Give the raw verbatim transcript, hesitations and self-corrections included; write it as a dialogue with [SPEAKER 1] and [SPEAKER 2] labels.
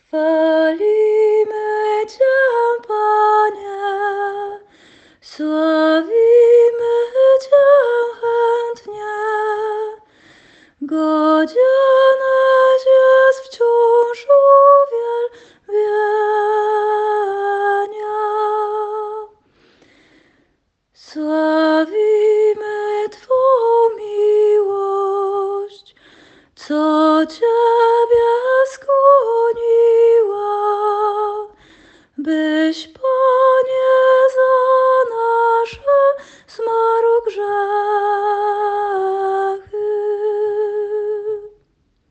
[SPEAKER 1] Chwalimy Cię, Panie, sławimy Cię chętnie. Godzieneś jest wciąż uwielbienia. Sławimy Twą miłość, co Ciebie skłoniła, byś